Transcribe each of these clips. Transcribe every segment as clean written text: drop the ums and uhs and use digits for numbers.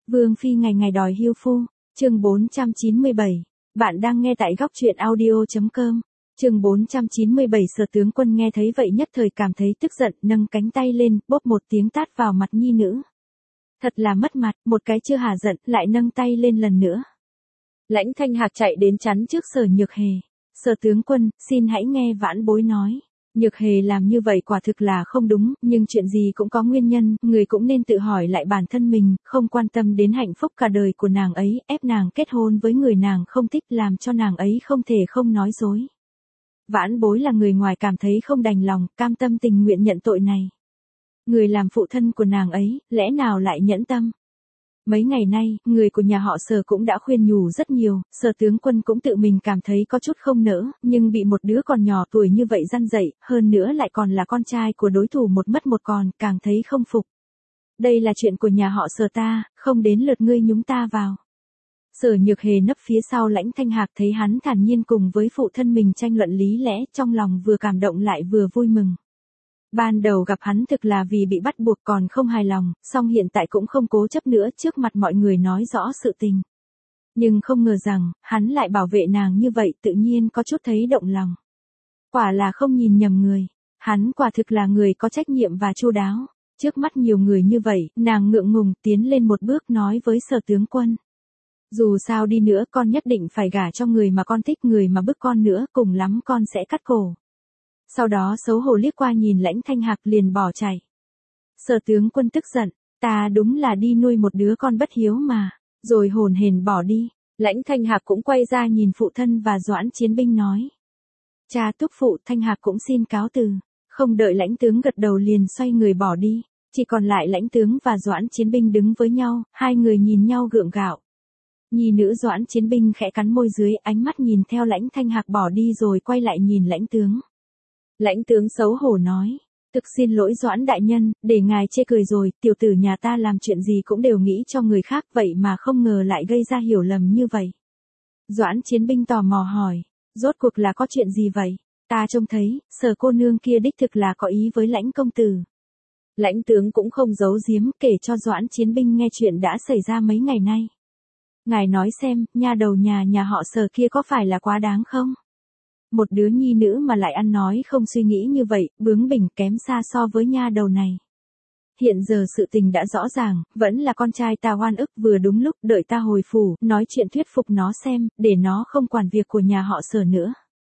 Vương phi ngày ngày đòi hiêu phu, chương 497. Bạn đang nghe tại góc truyện audio.com. Chương 497. Sở tướng quân nghe thấy vậy nhất thời cảm thấy tức giận, nâng cánh tay lên, bóp một tiếng tát vào mặt nhi nữ. Thật là mất mặt, một cái chưa hả giận, lại nâng tay lên lần nữa. Lãnh Thanh Hạc chạy đến chắn trước Sở Nhược Hề. Sở tướng quân, xin hãy nghe vãn bối nói. Nhược Hề làm như vậy quả thực là không đúng, nhưng chuyện gì cũng có nguyên nhân, người cũng nên tự hỏi lại bản thân mình, không quan tâm đến hạnh phúc cả đời của nàng ấy, ép nàng kết hôn với người nàng không thích, làm cho nàng ấy không thể không nói dối. Vãn bối là người ngoài cảm thấy không đành lòng, cam tâm tình nguyện nhận tội này. Người làm phụ thân của nàng ấy, lẽ nào lại nhẫn tâm? Mấy ngày nay, người của nhà họ Sở cũng đã khuyên nhủ rất nhiều, Sở tướng quân cũng tự mình cảm thấy có chút không nỡ, nhưng bị một đứa còn nhỏ tuổi như vậy răn dạy, hơn nữa lại còn là con trai của đối thủ một mất một còn, càng thấy không phục. Đây là chuyện của nhà họ Sở ta, không đến lượt ngươi nhúng ta vào. Sở Nhược Hề nấp phía sau Lãnh Thanh Hạc thấy hắn thản nhiên cùng với phụ thân mình tranh luận lý lẽ, trong lòng vừa cảm động lại vừa vui mừng. Ban đầu gặp hắn thực là vì bị bắt buộc còn không hài lòng, song hiện tại cũng không cố chấp nữa, trước mặt mọi người nói rõ sự tình. Nhưng không ngờ rằng, hắn lại bảo vệ nàng như vậy, tự nhiên có chút thấy động lòng. Quả là không nhìn nhầm người, hắn quả thực là người có trách nhiệm và chu đáo. Trước mắt nhiều người như vậy, nàng ngượng ngùng tiến lên một bước nói với Sở tướng quân. Dù sao đi nữa con nhất định phải gả cho người mà con thích, người mà bức con nữa, cùng lắm con sẽ cắt cổ. Sau đó xấu hổ liếc qua nhìn Lãnh Thanh Hạc liền bỏ chạy. Sở tướng quân tức giận, ta đúng là đi nuôi một đứa con bất hiếu mà, rồi hồn hển bỏ đi. Lãnh Thanh Hạc cũng quay ra nhìn phụ thân và Doãn Chiến Binh nói. Cha thúc phụ, Thanh Hạc cũng xin cáo từ. Không đợi Lãnh tướng gật đầu liền xoay người bỏ đi, chỉ còn lại Lãnh tướng và Doãn Chiến Binh đứng với nhau, hai người nhìn nhau gượng gạo. Nhi nữ Doãn Chiến Binh khẽ cắn môi dưới, ánh mắt nhìn theo Lãnh Thanh Hạc bỏ đi rồi quay lại nhìn Lãnh tướng. Lãnh tướng xấu hổ nói, thực xin lỗi Doãn đại nhân, để ngài chê cười rồi, tiểu tử nhà ta làm chuyện gì cũng đều nghĩ cho người khác, vậy mà không ngờ lại gây ra hiểu lầm như vậy. Doãn Chiến Binh tò mò hỏi, rốt cuộc là có chuyện gì vậy? Ta trông thấy, Sở cô nương kia đích thực là có ý với Lãnh công tử. Lãnh tướng cũng không giấu giếm, kể cho Doãn Chiến Binh nghe chuyện đã xảy ra mấy ngày nay. Ngài nói xem, nha đầu nhà họ Sở kia có phải là quá đáng không? Một đứa nhi nữ mà lại ăn nói không suy nghĩ như vậy, bướng bỉnh kém xa so với nha đầu này. Hiện giờ sự tình đã rõ ràng, vẫn là con trai ta oan ức, vừa đúng lúc đợi ta hồi phủ, nói chuyện thuyết phục nó xem, để nó không quản việc của nhà họ Sở nữa.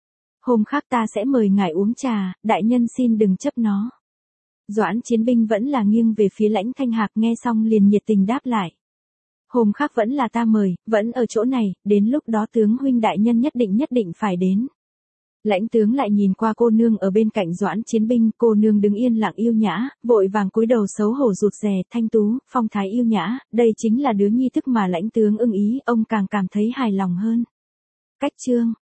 Hôm khác ta sẽ mời ngài uống trà, đại nhân xin đừng chấp nó. Doãn Chiến Binh vẫn là nghiêng về phía Lãnh Thanh Hạc, nghe xong liền nhiệt tình đáp lại. Hôm khác vẫn là ta mời, vẫn ở chỗ này, đến lúc đó tướng huynh đại nhân nhất định phải đến. Lãnh tướng lại nhìn qua cô nương ở bên cạnh Doãn Chiến Binh, cô nương đứng yên lặng yêu nhã, vội vàng cúi đầu xấu hổ rụt rè, thanh tú, phong thái yêu nhã, đây chính là đứa nhi thức mà Lãnh tướng ưng ý, ông càng cảm thấy hài lòng hơn. Cách chương